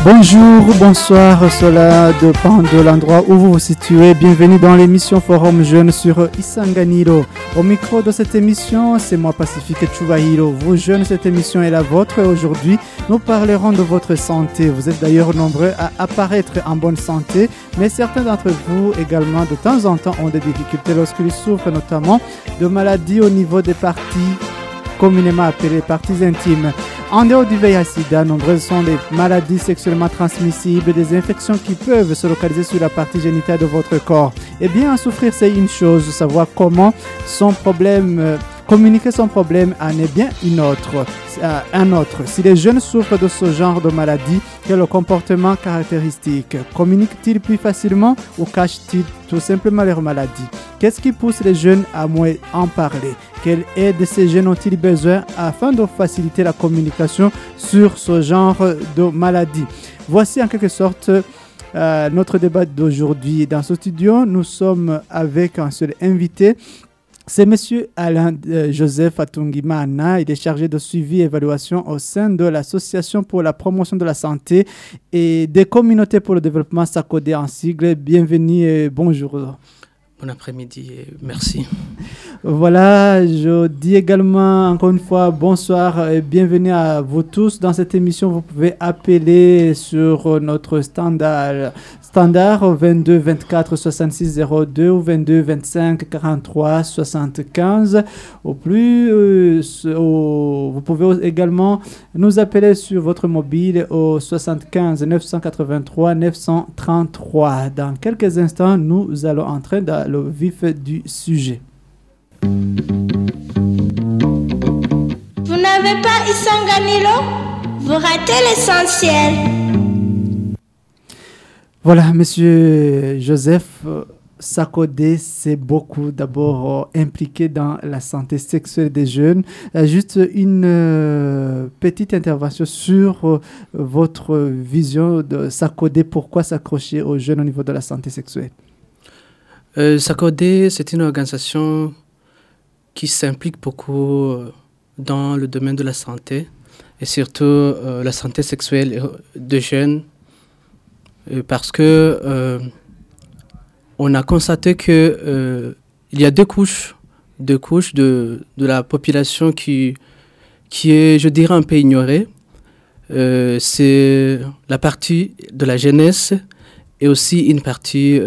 Bonjour, bonsoir, cela dépend de l'endroit où vous vous situez. Bienvenue dans l'émission Forum Jeunes sur Isanganiro. Au micro de cette émission, c'est moi Pacifique Chubahiro. Vous jeunes, cette émission est la vôtre et aujourd'hui, nous parlerons de votre santé. Vous êtes d'ailleurs nombreux à apparaître en bonne santé, mais certains d'entre vous également, de temps en temps, ont des difficultés lorsqu'ils souffrent notamment de maladies au niveau des parties communément appelées parties intimes. En dehors du VIH-Sida, nombreuses sont les maladies sexuellement transmissibles, des infections qui peuvent se localiser sur la partie génitale de votre corps. Eh bien, en souffrir, c'est une chose, savoir comment communiquer son problème en est bien un autre. Si les jeunes souffrent de ce genre de maladie, quel est le comportement caractéristique? Communiquent-ils plus facilement ou cachent-ils tout simplement leur maladie? Qu'est-ce qui pousse les jeunes à moins en parler? Quelle aide ces jeunes ont-ils besoin afin de faciliter la communication sur ce genre de maladie? Voici en quelque sorte notre débat d'aujourd'hui. Dans ce studio, nous sommes avec un seul invité. C'est M. Alain Joseph Atungimana. Il est chargé de suivi et évaluation au sein de l'Association pour la promotion de la santé et des communautés pour le développement, SACODE en sigle. Bienvenue et bonjour. Bon après-midi et merci. Voilà, je dis également encore une fois bonsoir et bienvenue à vous tous. Dans cette émission, vous pouvez appeler sur notre standard 22 24 66 02 ou 22 25 43 75. Au plus, vous pouvez également nous appeler sur votre mobile au 75 983 933. Dans quelques instants, nous allons entrer dans le vif du sujet. Vous n'avez pas Isanganiro, vous ratez l'essentiel. Voilà, Monsieur Joseph, SACODE, c'est beaucoup d'abord impliqué dans la santé sexuelle des jeunes. Juste une petite intervention sur votre vision de SACODE, pourquoi s'accrocher aux jeunes au niveau de la santé sexuelle? SACODE, c'est une organisation qui s'implique beaucoup dans le domaine de la santé et surtout la santé sexuelle des jeunes parce que on a constaté que il y a deux couches de la population qui est, je dirais, un peu ignorée. C'est la partie de la jeunesse et aussi une partie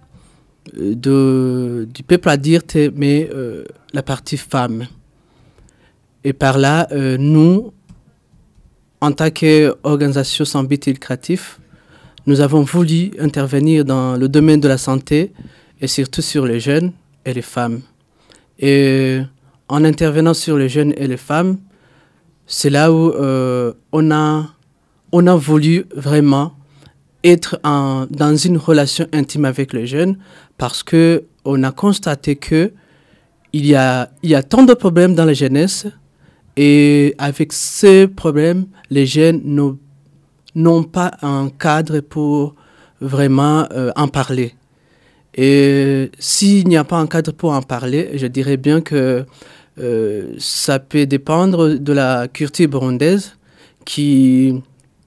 du peuple adulte, mais la partie femme. Et par là, nous, en tant qu'organisation sans but lucratif, nous avons voulu intervenir dans le domaine de la santé et surtout sur les jeunes et les femmes. Et en intervenant sur les jeunes et les femmes, c'est là où on a voulu vraiment être dans une relation intime avec les jeunes parce qu'on a constaté qu'il y a tant de problèmes dans la jeunesse et avec ces problèmes, les jeunes n'ont pas un cadre pour vraiment en parler. Et s'il n'y a pas un cadre pour en parler, je dirais bien que ça peut dépendre de la culture burundaise qui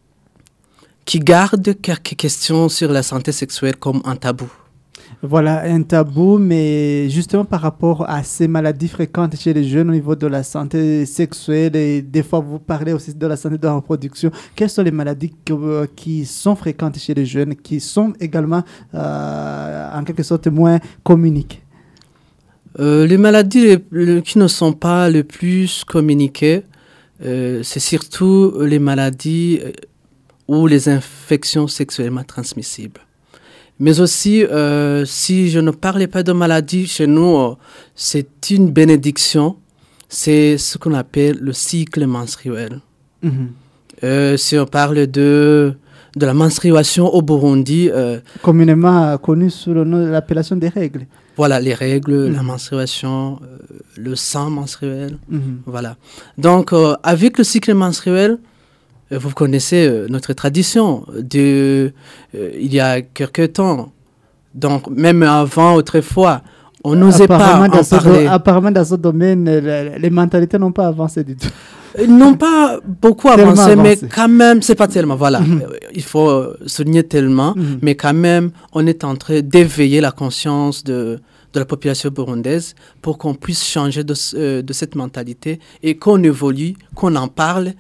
garde quelques questions sur la santé sexuelle comme un tabou. Voilà, un tabou, mais justement par rapport à ces maladies fréquentes chez les jeunes au niveau de la santé sexuelle, et des fois vous parlez aussi de la santé de la reproduction, quelles sont les maladies qui sont fréquentes chez les jeunes, qui sont également en quelque sorte moins communiquées? Les maladies qui ne sont pas les plus communiquées, c'est surtout les maladies ou les infections sexuellement transmissibles. Mais aussi, si je ne parlais pas de maladie, chez nous, c'est une bénédiction. C'est ce qu'on appelle le cycle menstruel. Mm-hmm. Si on parle de la menstruation au Burundi... communément connu sous le nom de l'appellation des règles. Voilà, les règles, la menstruation, le sang menstruel. Voilà. Donc, avec le cycle menstruel, vous connaissez notre tradition il y a quelque temps. Donc, même avant, autrefois, on n'osait pas en parler. Apparemment, dans ce domaine, les mentalités n'ont pas avancé du tout. Ils n'ont pas beaucoup Tellement avancé, mais avancé. quand même, c'est pas tellement. Voilà, il faut souligner tellement, mais quand même, on est en train d'éveiller la conscience de la population burundaise pour qu'on puisse changer de cette mentalité et qu'on évolue, qu'on en parle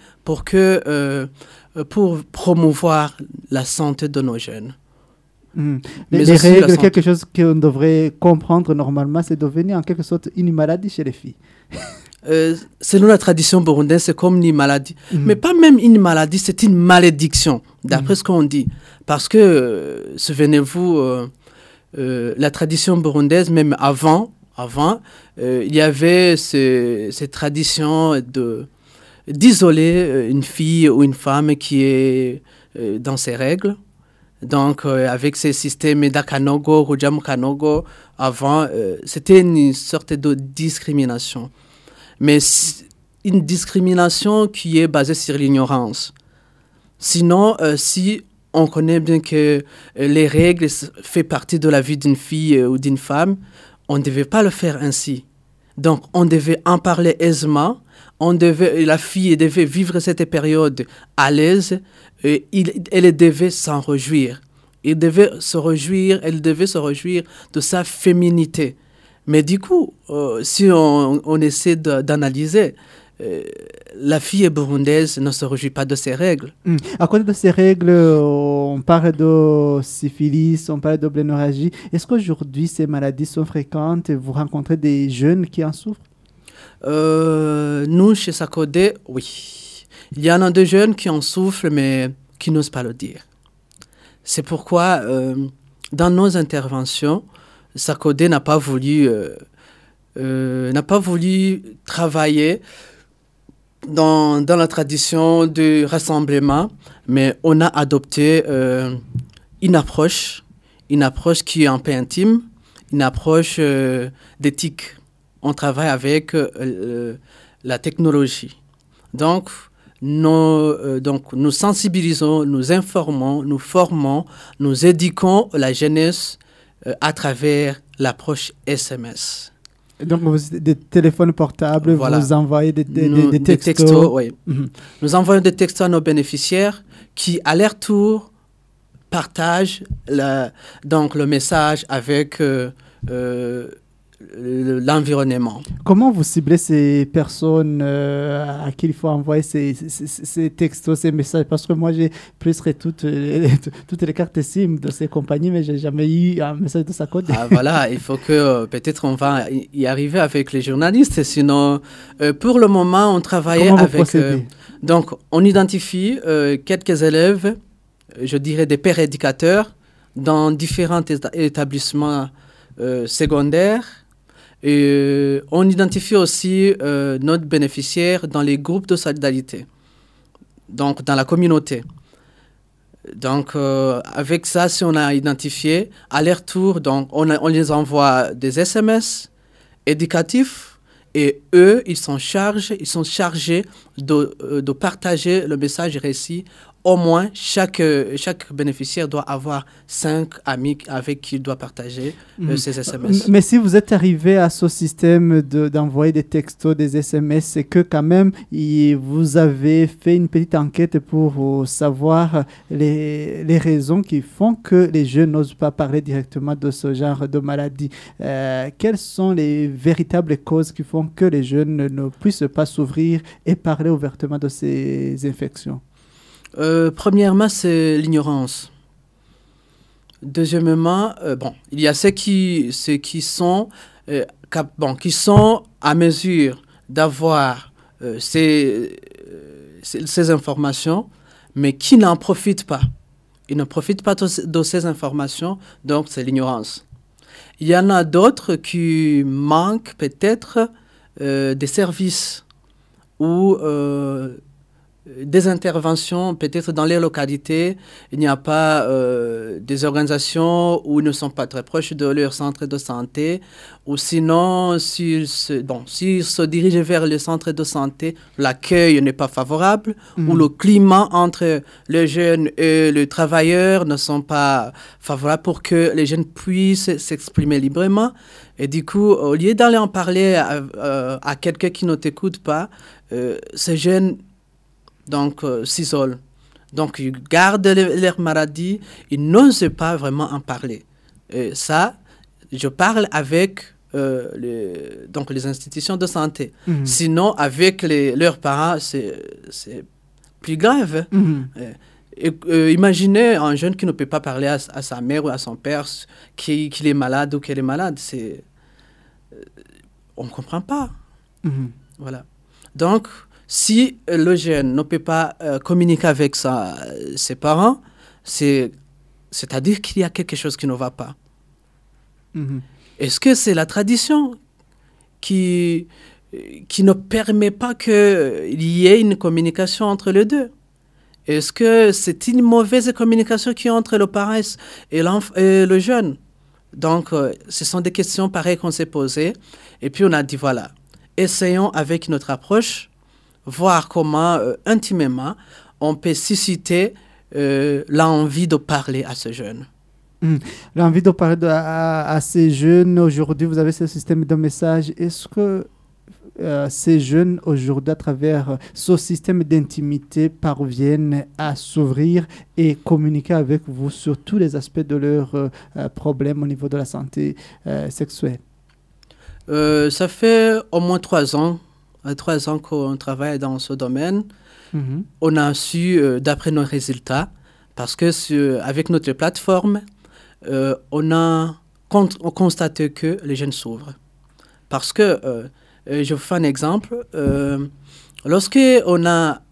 pour promouvoir la santé de nos jeunes. Les Mais aussi la règles, santé. quelque chose qu'on devrait comprendre normalement, c'est devenir en quelque sorte une maladie chez les filles. Selon la tradition burundaise, c'est comme une maladie. Mais pas même une maladie, c'est une malédiction, d'après ce qu'on dit. Parce que, souvenez-vous, la tradition burundaise, même avant, il y avait ces traditions d'isoler une fille ou une femme qui est dans ses règles. Donc, avec ces systèmes d'Akanogo, Rujam Kanogo, avant, c'était une sorte de discrimination. Mais une discrimination qui est basée sur l'ignorance. Sinon, si on connaît bien que les règles font partie de la vie d'une fille ou d'une femme, on ne devait pas le faire ainsi. Donc, on devait en parler aisément. La fille devait vivre cette période à l'aise. Et elle devait s'en réjouir. Elle devait se réjouir de sa féminité. Mais du coup, si on essaie d'analyser, la fille burundaise ne se réjouit pas de ses règles. À côté de ces règles, on parle de syphilis, on parle de blénorragie. Est-ce qu'aujourd'hui, ces maladies sont fréquentes et vous rencontrez des jeunes qui en souffrent? Nous, chez Sakode, oui. Il y en a des jeunes qui en souffrent, mais qui n'osent pas le dire. C'est pourquoi, dans nos interventions, Sakode n'a pas voulu travailler dans la tradition du rassemblement, mais on a adopté une approche qui est un peu intime, une approche d'éthique. On travaille avec la technologie. Donc, nous sensibilisons, nous informons, nous formons, nous éduquons la jeunesse à travers l'approche SMS. Donc, des téléphones portables, Voilà. vous envoyez des Des textos, oui. Nous envoyons des textos à nos bénéficiaires qui, à leur tour, partagent le message avec l'environnement. Comment vous ciblez ces personnes à qui il faut envoyer ces textos, ces messages? Parce que moi, j'ai presque toutes les cartes SIM de ces compagnies, mais je n'ai jamais eu un message de sa côte. Ah, voilà, il faut que peut-être on va y arriver avec les journalistes. Sinon, pour le moment, on travaille Comment vous avec... procédez? Donc, on identifie quelques élèves, je dirais des pères éducateurs, dans différents établissements secondaires. Et on identifie aussi notre bénéficiaire dans les groupes de solidarité, donc dans la communauté. Donc, avec ça, si on a identifié, à leur tour, donc, on les envoie des SMS éducatifs et eux, ils sont chargés de partager le message récit. Au moins, chaque bénéficiaire doit avoir 5 amis avec qui il doit partager ses SMS. Mais si vous êtes arrivé à ce système d'envoyer des textos, des SMS, c'est que quand même, vous avez fait une petite enquête pour savoir les raisons qui font que les jeunes n'osent pas parler directement de ce genre de maladie. Quelles sont les véritables causes qui font que les jeunes ne puissent pas s'ouvrir et parler ouvertement de ces infections? Premièrement, c'est l'ignorance. Deuxièmement, il y a ceux qui sont à mesure d'avoir ces informations, mais qui n'en profitent pas. Ils ne profitent pas de ces informations, donc c'est l'ignorance. Il y en a d'autres qui manquent peut-être des services ou des interventions, peut-être dans les localités, il n'y a pas des organisations où ils ne sont pas très proches de leur centre de santé, ou sinon, s'ils se dirigent vers le centre de santé, l'accueil n'est pas favorable, ou le climat entre les jeunes et les travailleurs ne sont pas favorables pour que les jeunes puissent s'exprimer librement. Et du coup, au lieu d'aller en parler à quelqu'un qui ne t'écoute pas, ces jeunes s'isolent. Donc, ils gardent leur maladie, ils n'osent pas vraiment en parler. Et ça, je parle avec les institutions de santé. Sinon, avec leurs parents, c'est plus grave. Imaginez un jeune qui ne peut pas parler à sa mère ou à son père qu'il est malade ou qu'elle est malade. On ne comprend pas. Voilà. Donc, si le jeune ne peut pas communiquer avec ses parents, c'est-à-dire qu'il y a quelque chose qui ne va pas. Est-ce que c'est la tradition qui ne permet pas qu'il y ait une communication entre les deux? Est-ce que c'est une mauvaise communication qui est entre le parent et le jeune? Donc, ce sont des questions pareilles qu'on s'est posées. Et puis, on a dit, voilà, essayons avec notre approche, voir comment, intimement, on peut susciter l'envie de parler à ce jeune. L'envie de parler à ces jeunes, aujourd'hui, vous avez ce système de messages. Est-ce que ces jeunes, aujourd'hui, à travers ce système d'intimité, parviennent à s'ouvrir et communiquer avec vous sur tous les aspects de leurs problèmes au niveau de la santé sexuelle? Ça fait au moins 3 ans. 3 ans qu'on travaille dans ce domaine. On a su, d'après nos résultats, parce que avec notre plateforme, on constate que les jeunes s'ouvrent. Parce que, je vous fais un exemple, lorsque on a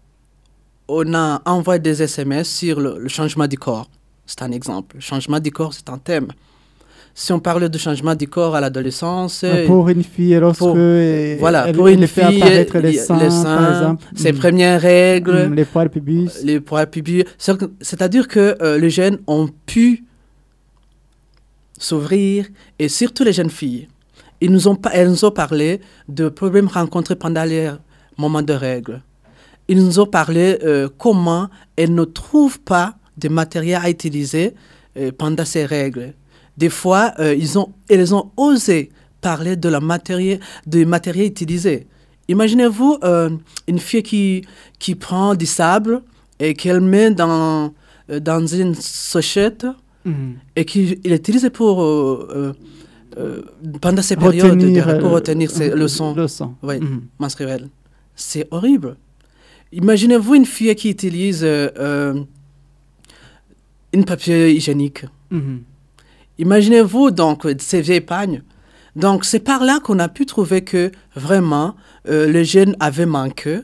envoyé des SMS sur le changement du corps, c'est un exemple. Le changement du corps, c'est un thème. Si on parle de changement du corps à l'adolescence... Pour une fille, pour une fille, apparaître les seins, par exemple. Ses premières règles... les poils pubis. Les poils pubis. C'est-à-dire que les jeunes ont pu s'ouvrir, et surtout les jeunes filles. Elles nous ont parlé de problèmes rencontrés pendant les moments de règles. Ils nous ont parlé comment elles ne trouvent pas de matériel à utiliser pendant ces règles. Des fois, elles ont osé parler de matériel utilisé. Imaginez-vous une fille qui prend du sable et qu'elle met dans une sachette et qu'il utilise pour pendant ces périodes pour retenir le sang menstruel. C'est horrible. Imaginez-vous une fille qui utilise une papier hygiénique. Imaginez-vous donc ces vieilles pagnes. Donc c'est par là qu'on a pu trouver que vraiment les jeunes avaient manqué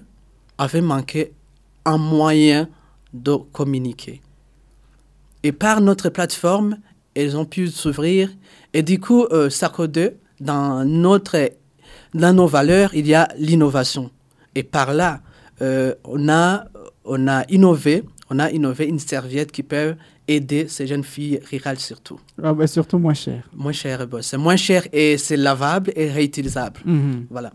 un moyen de communiquer. Et par notre plateforme, elles ont pu s'ouvrir. Et du coup, Sacco 2, dans nos valeurs, il y a l'innovation. Et par là, on a innové une serviette qui peut aider ces jeunes filles rurales surtout. Surtout moins cher. Moins cher, c'est moins cher et c'est lavable et réutilisable. Voilà.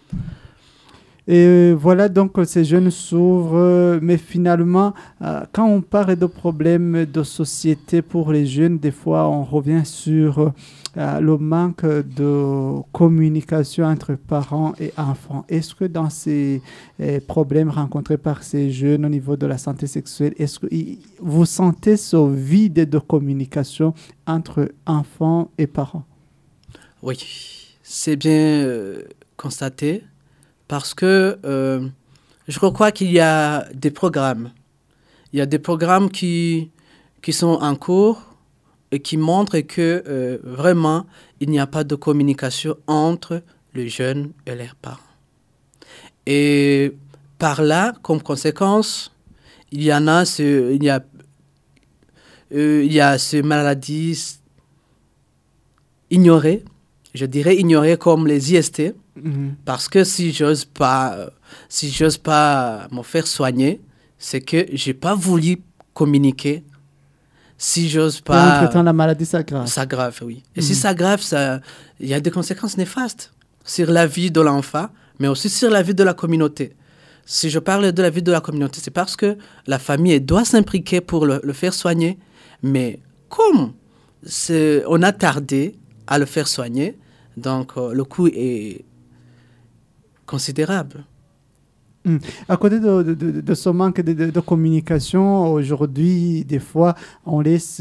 Et voilà, donc ces jeunes s'ouvrent, mais finalement, quand on parle de problèmes de société pour les jeunes, des fois on revient sur le manque de communication entre parents et enfants. Est-ce que dans ces problèmes rencontrés par ces jeunes au niveau de la santé sexuelle, est-ce que vous sentez ce vide de communication entre enfants et parents? Oui, c'est bien constaté. Parce que je crois qu'il y a des programmes. Il y a des programmes qui sont en cours et qui montrent que vraiment, il n'y a pas de communication entre les jeunes et leurs parents. Et par là, comme conséquence, il y a ces maladies ignorées je dirais, ignorées comme les IST, parce que si j'ose pas me faire soigner, c'est que j'ai pas voulu communiquer. Si j'ose pas... En traitant la maladie, ça grave. Ça grave, oui. Et si ça grave, il y a des conséquences néfastes sur la vie de l'enfant, mais aussi sur la vie de la communauté. Si je parle de la vie de la communauté, c'est parce que la famille doit s'impliquer pour le faire soigner. Mais comme on a tardé à le faire soigner, donc le coût est considérable. À côté de ce manque de communication, aujourd'hui, des fois, on laisse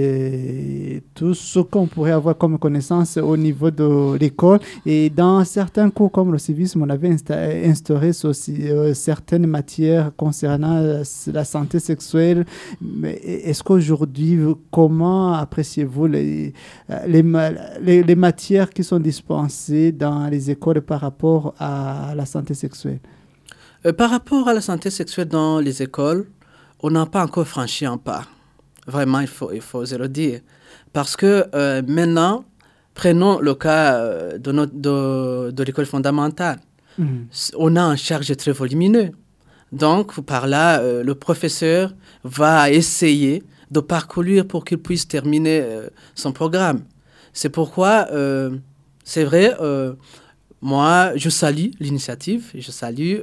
tout ce qu'on pourrait avoir comme connaissance au niveau de l'école. Et dans certains cours comme le civisme, on avait instauré certaines matières concernant la santé sexuelle. Mais est-ce qu'aujourd'hui, comment appréciez-vous les matières qui sont dispensées dans les écoles par rapport à la santé sexuelle? Par rapport à la santé sexuelle dans les écoles, on n'a pas encore franchi un pas. Vraiment, il faut oser le dire. Parce que maintenant, prenons le cas de l'école fondamentale. On a un charge très volumineux. Donc, par là, le professeur va essayer de parcourir pour qu'il puisse terminer son programme. C'est pourquoi, c'est vrai... moi, je salue l'initiative, je salue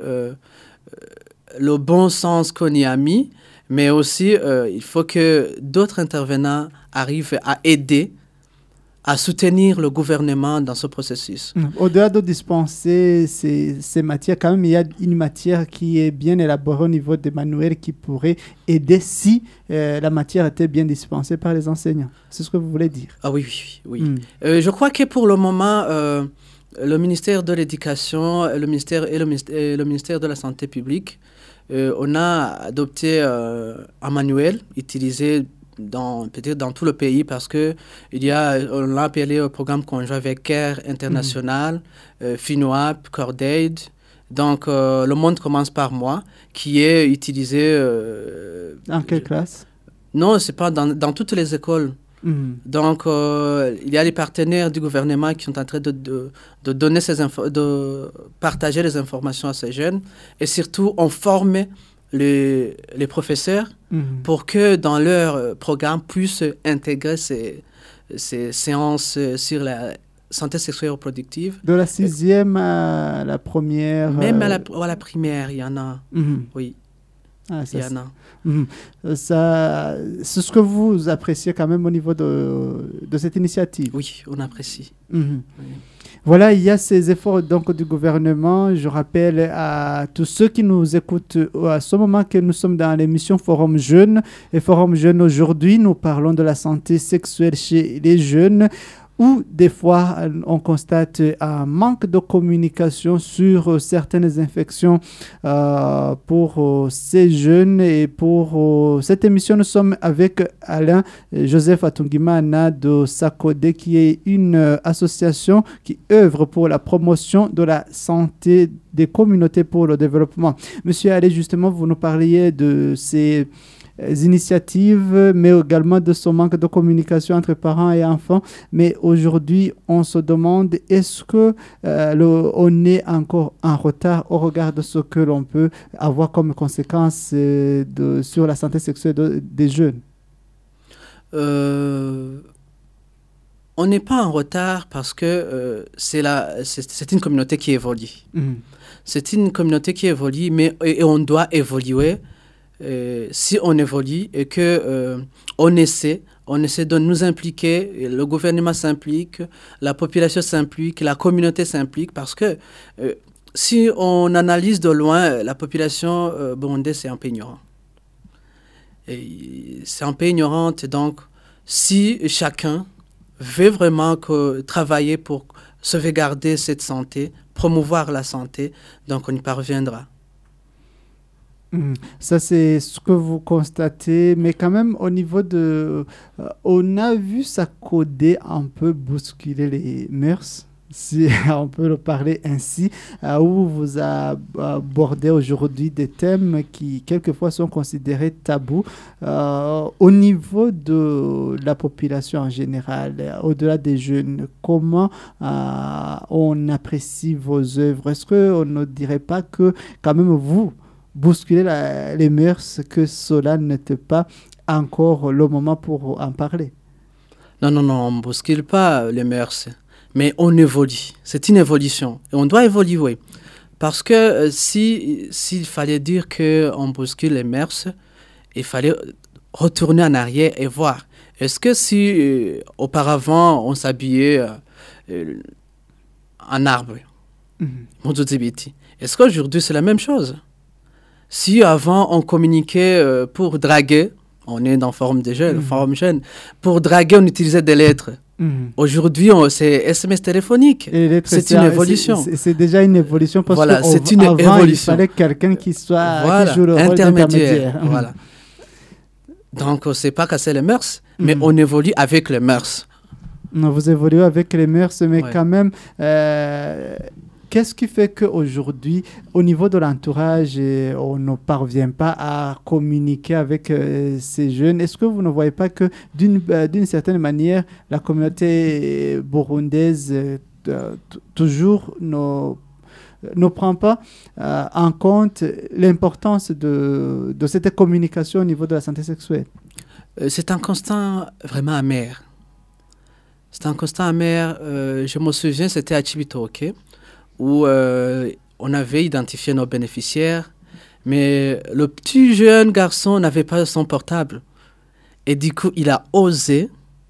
le bon sens qu'on y a mis, mais aussi il faut que d'autres intervenants arrivent à aider, à soutenir le gouvernement dans ce processus. Au-delà de dispenser ces matières, quand même, il y a une matière qui est bien élaborée au niveau des manuels qui pourrait aider si la matière était bien dispensée par les enseignants. C'est ce que vous voulez dire? Ah oui. Je crois que pour le moment... le ministère de l'Éducation le ministère de la Santé publique, on a adopté un manuel utilisé peut-être dans tout le pays parce qu'on l'a appelé au programme conjoint avec CARE International, FINOAP, CORDAID. Donc, le monde commence par moi, qui est utilisé... dans quelle classe? Non, c'est pas dans toutes les écoles. Donc, il y a les partenaires du gouvernement qui sont en train de donner de partager les informations à ces jeunes. Et surtout, on forme les professeurs pour que dans leur programme puissent intégrer ces séances sur la santé sexuelle et reproductive. De la 6e à la première... Même à la primaire, il y en a. Oui. Il y en a. Ça, c'est ce que vous appréciez quand même au niveau de cette initiative? Oui, on apprécie. Oui. Voilà, il y a ces efforts donc du gouvernement. Je rappelle à tous ceux qui nous écoutent à ce moment que nous sommes dans l'émission Forum Jeunes. Et Forum Jeunes, aujourd'hui, nous parlons de la santé sexuelle chez les jeunes, où des fois on constate un manque de communication sur certaines infections pour ces jeunes. Et pour cette émission, nous sommes avec Alain Joseph Atungimana de SACODE, qui est une association qui œuvre pour la promotion de la santé des communautés pour le développement. Monsieur Alain, justement, vous nous parliez de ces initiatives, mais également de ce manque de communication entre parents et enfants. Mais aujourd'hui, on se demande, est-ce que on est encore en retard au regard de ce que l'on peut avoir comme conséquence sur la santé sexuelle des jeunes? On n'est pas en retard parce que c'est une communauté qui évolue. C'est une communauté qui évolue, et on doit évoluer. Si on évolue et qu'on essaie de nous impliquer, le gouvernement s'implique, la population s'implique, la communauté s'implique, parce que si on analyse de loin, la population burundaise, c'est un peu ignorant. C'est un peu ignorante, donc si chacun veut vraiment travailler pour sauvegarder cette santé, promouvoir la santé, donc on y parviendra. Ça, c'est ce que vous constatez, mais quand même, au niveau on a vu SACODE un peu bousculer les mœurs si on peut le parler ainsi, où vous abordez aujourd'hui des thèmes qui quelquefois sont considérés tabous au niveau de la population en général, au-delà des jeunes. Comment on apprécie vos œuvres? Est-ce qu'on ne dirait pas que quand même vous bousculez les mœurs, que cela n'était pas encore le moment pour en parler? Non, on ne bouscule pas les mœurs, mais on évolue. C'est une évolution et on doit évoluer. Parce que s'il fallait dire qu'on bouscule les mœurs, il fallait retourner en arrière et voir. Est-ce que si auparavant on s'habillait en arbre, est-ce qu'aujourd'hui c'est la même chose? Si avant on communiquait pour draguer, on est dans forme de jeune, forme jeune. Pour draguer, on utilisait des lettres. Aujourd'hui, c'est SMS téléphonique. C'est une évolution. C'est déjà une évolution parce voilà, c'est une évolution. Il fallait quelqu'un qui soit voilà, qui joue le rôle d'intermédiaire. Voilà. Donc, on ne sait pas casser les mœurs, mais on évolue avec les mœurs. Vous évoluez avec les mœurs, mais ouais. Quand même... Qu'est-ce qui fait qu'aujourd'hui, au niveau de l'entourage, on ne parvient pas à communiquer avec ces jeunes? Est-ce que vous ne voyez pas que d'une certaine manière, la communauté burundaise toujours ne prend pas en compte l'importance de cette communication au niveau de la santé sexuelle? C'est un constat vraiment amer. C'est un constat amer. Je me souviens, c'était à Chibitoke, où on avait identifié nos bénéficiaires, mais le petit jeune garçon n'avait pas son portable. Et du coup, il a osé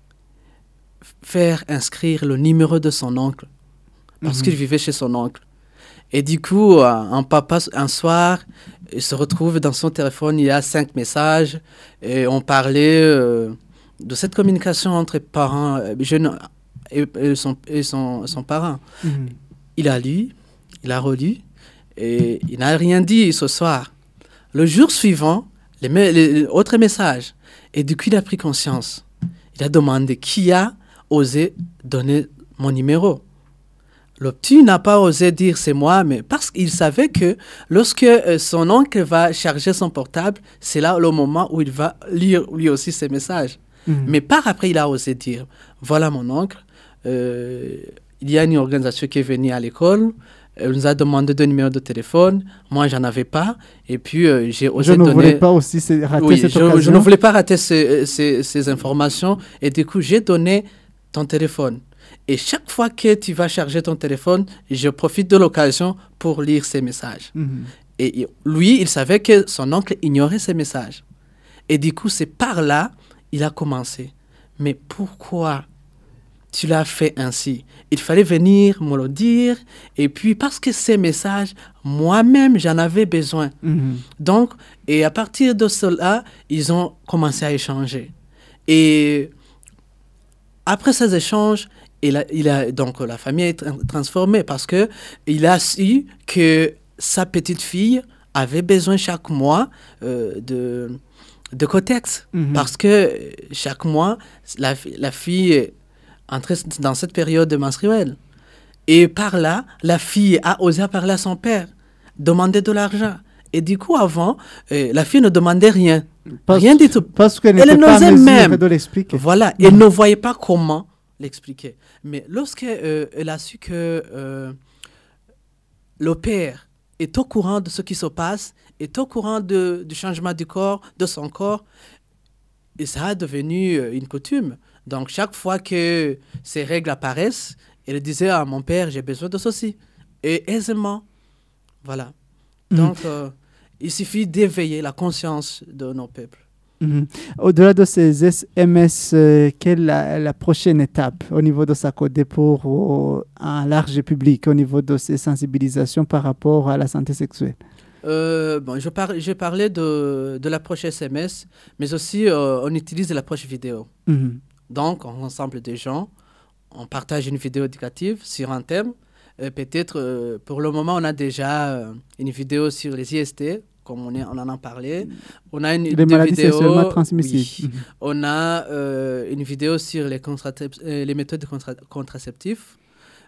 faire inscrire le numéro de son oncle, parce qu'il vivait chez son oncle. Et du coup, un soir, il se retrouve dans son téléphone, il y a 5 messages, et on parlait de cette communication entre parents, jeunes et son parent. Il a lu, il a relu, et il n'a rien dit ce soir. Le jour suivant, autre message. Et du coup, il a pris conscience. Il a demandé qui a osé donner mon numéro. Le petit n'a pas osé dire c'est moi, mais parce qu'il savait que lorsque son oncle va charger son portable, c'est là le moment où il va lire lui aussi ses messages. Mais par après, il a osé dire voilà mon oncle. Il y a une organisation qui est venue à l'école, elle nous a demandé de numéro de téléphone, moi j'en avais pas, et puis j'ai osé donner... Je ne voulais pas aussi rater cette occasion. Je ne voulais pas rater ces informations, et du coup j'ai donné ton téléphone. Et chaque fois que tu vas charger ton téléphone, je profite de l'occasion pour lire ces messages. Et lui, il savait que son oncle ignorait ces messages. Et du coup, c'est par là il a commencé. Mais pourquoi tu l'as fait ainsi? Il fallait venir me le dire. Et puis, parce que ces messages, moi-même, j'en avais besoin. Donc, et à partir de cela, ils ont commencé à échanger. Et après ces échanges, donc la famille est transformée parce qu'il a su que sa petite fille avait besoin chaque mois de cotex. Parce que chaque mois, la fille entrait dans cette période menstruelle. Et par là, la fille a osé parler à son père, demander de l'argent. Et du coup, avant, la fille ne demandait rien. Rien du tout. Parce qu'elle n'était pas en mesure de l'expliquer. Voilà, elle ne voyait pas comment l'expliquer. Mais lorsqu'elle a su que le père est au courant de ce qui se passe, est au courant du changement du corps, de son corps, et ça a devenu une coutume. Donc, chaque fois que ces règles apparaissent, elle disait à mon père, j'ai besoin de ceci. Et aisément, voilà. Donc, il suffit d'éveiller la conscience de nos peuples. Au-delà de ces SMS, quelle est la prochaine étape au niveau de SACODE pour un large public, au niveau de ces sensibilisations par rapport à la santé sexuelle? Je parlais de l'approche SMS, mais aussi on utilise l'approche vidéo. Donc, on rassemble des gens, on partage une vidéo éducative sur un thème. Peut-être, pour le moment, on a déjà une vidéo sur les IST, comme on en a parlé. On a les maladies sexuellement transmissibles. Oui. On a une vidéo sur les méthodes contraceptives.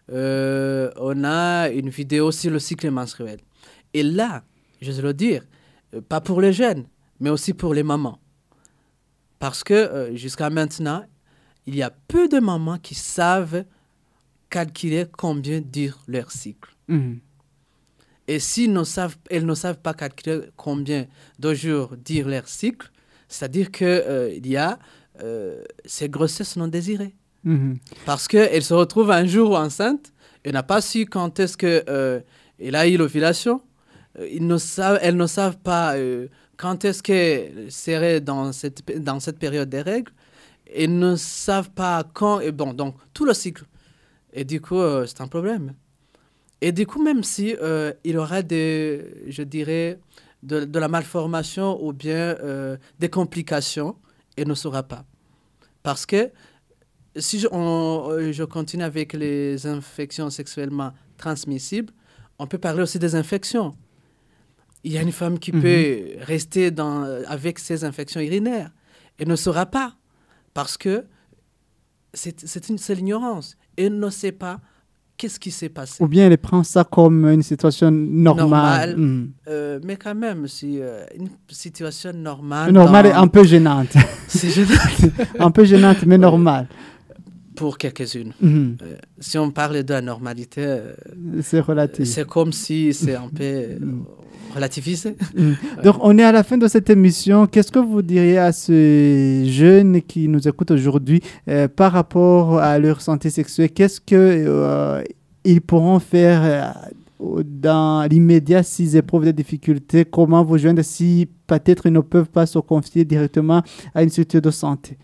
on a une vidéo sur le cycle menstruel. Et là, je veux le dire, pas pour les jeunes, mais aussi pour les mamans. Parce que jusqu'à maintenant, il y a peu de mamans qui savent calculer combien dure leur cycle. Et si elles ne savent pas calculer combien de jours dure leur cycle, c'est-à-dire qu'il y a ces grossesses non désirées. Parce qu'elle se retrouve un jour enceinte, elle n'a pas su quand est-ce qu'elle a eu l'ovulation, elles ne savent pas quand est-ce qu'elle serait dans cette période des règles, elles ne savent pas quand, et bon, donc tout le cycle. Et du coup, c'est un problème. Et du coup, même si il y aura je dirais, de la malformation ou bien des complications, elle ne saura pas. Parce que si je continue avec les infections sexuellement transmissibles, on peut parler aussi des infections. Il y a une femme qui peut rester avec ces infections urinaires. Elle ne saura pas parce que c'est l'ignorance. Elle ne sait pas qu'est-ce qui s'est passé. Ou bien elle prend ça comme une situation normale. Mais quand même, c'est une situation normale. Normale et un peu gênante. C'est gênant. Un peu gênante, mais normale. Pour quelques-unes. Si on parle de la normalité, c'est relatif. C'est comme si c'est un peu relativisé. Donc, on est à la fin de cette émission. Qu'est-ce que vous diriez à ces jeunes qui nous écoutent aujourd'hui par rapport à leur santé sexuelle? Qu'est-ce qu'ils pourront faire dans l'immédiat s'ils éprouvent des difficultés? Comment vous joindre si peut-être ils ne peuvent pas se confier directement à une structure de santé?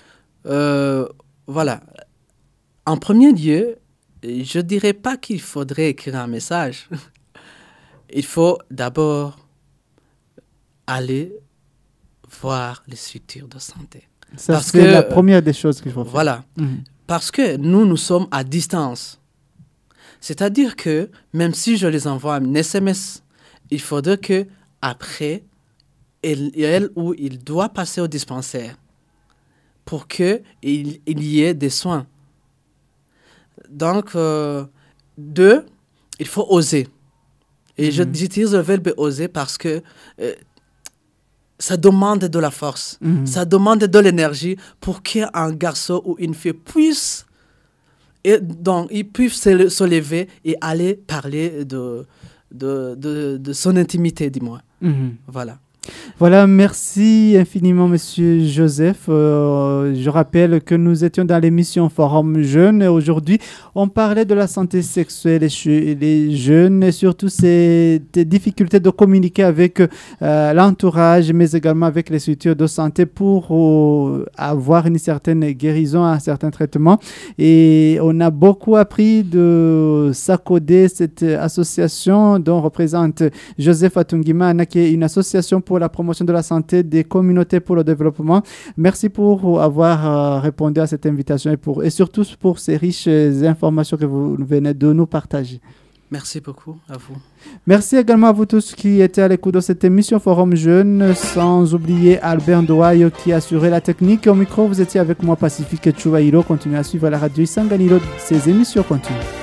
Voilà. En premier lieu, je ne dirais pas qu'il faudrait écrire un message. Il faut d'abord aller voir les structures de santé. Ça, c'est la première des choses qu'il faut faire. Voilà. Parce que nous sommes à distance. C'est-à-dire que même si je les envoie un SMS, il faudrait qu'après, elle ou il doit passer au dispensaire pour qu'il y ait des soins. Donc, il faut oser. Et j'utilise le verbe oser parce que ça demande de la force, ça demande de l'énergie pour qu'un garçon ou une fille puisse se lever et aller parler de son intimité, dis-moi. Voilà. Voilà, merci infiniment, Monsieur Joseph. Je rappelle que nous étions dans l'émission Forum Jeunes et aujourd'hui, on parlait de la santé sexuelle chez les jeunes et surtout ces difficultés de communiquer avec l'entourage, mais également avec les structures de santé pour avoir une certaine guérison, un certain traitement. Et on a beaucoup appris de SACODE, cette association dont représente Joseph Atungimana, qui est une association pour la promotion de la santé des communautés pour le développement. Merci pour avoir répondu à cette invitation et surtout pour ces riches informations que vous venez de nous partager. Merci beaucoup à vous. Merci également à vous tous qui étaient à l'écoute de cette émission Forum Jeunes, sans oublier Albert Ndouayo qui a assuré la technique. Au micro, vous étiez avec moi, Pacifique Chouaïlo. Continuez à suivre la radio Isanganiro. Ces émissions continuent.